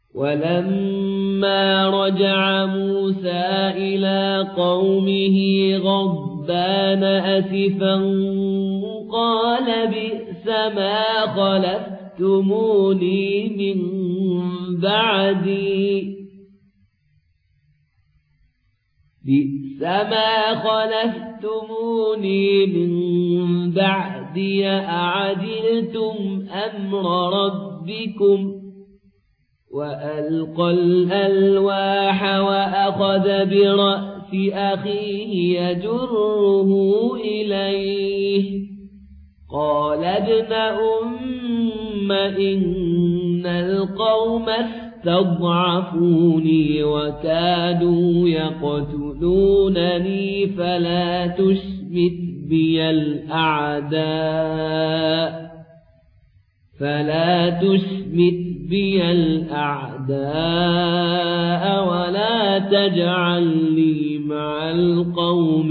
ولما رجع موسى إلى قومه غضبان أسفا قال بئس ما خلفتموني من بعدي أعجلتم أمر ربكم وألقى الألواح وأخذ برأس أخيه يجره إليه قال ابن أم إن القوم استضعفوني وكادوا يقتلونني فلا تشمت بي الأعداء ولا تجعلني مع القوم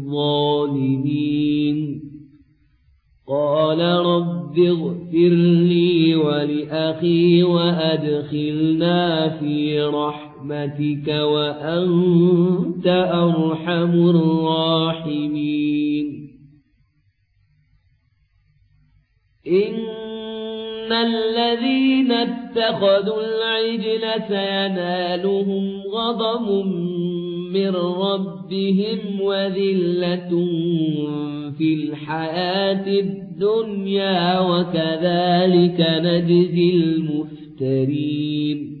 الظالمين قال رب اغفر لي ولأخي وأدخلنا في رحمتك وأنت أرحم الراحمين إن الذين اتخذوا العجل سينالهم غضب من ربهم وذلة في الحياة الدنيا وكذلك نجزي المفترين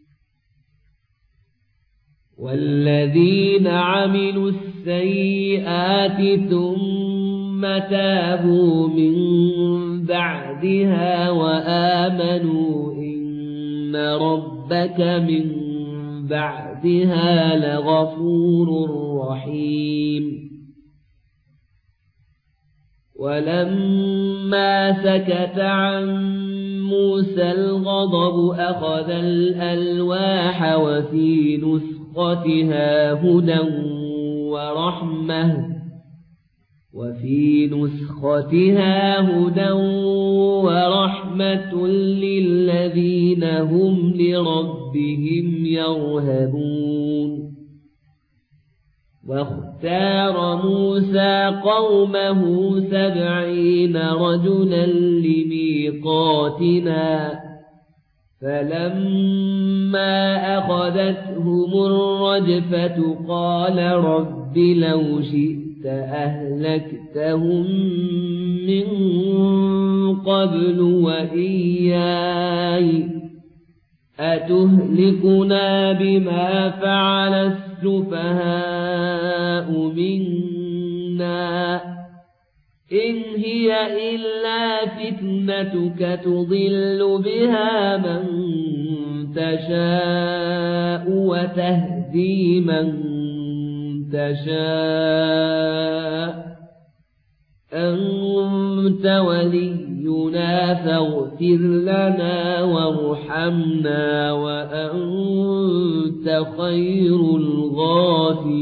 والذين عملوا السيئات ثم تابوا من بعدها وآمنوا إن ربك من بعدها لغفور رحيم ولما سكت عن موسى الغضب أخذ الألواح وفي نسختها هدى ورحمة للذين هم لربهم يرهبون واختار موسى قومه 70 رجلا لميقاتنا فلما أخذتهم الرجفة قال رب لو شئت أهلكتهم من قبل وإياي أتهلكنا بما فعل السفهاء منا إن هي إلا فتنتك تضل بها من تشاء وتهدي من تشاء أنت ولينا فاغفر لنا وارحمنا وأنت خير الغافرين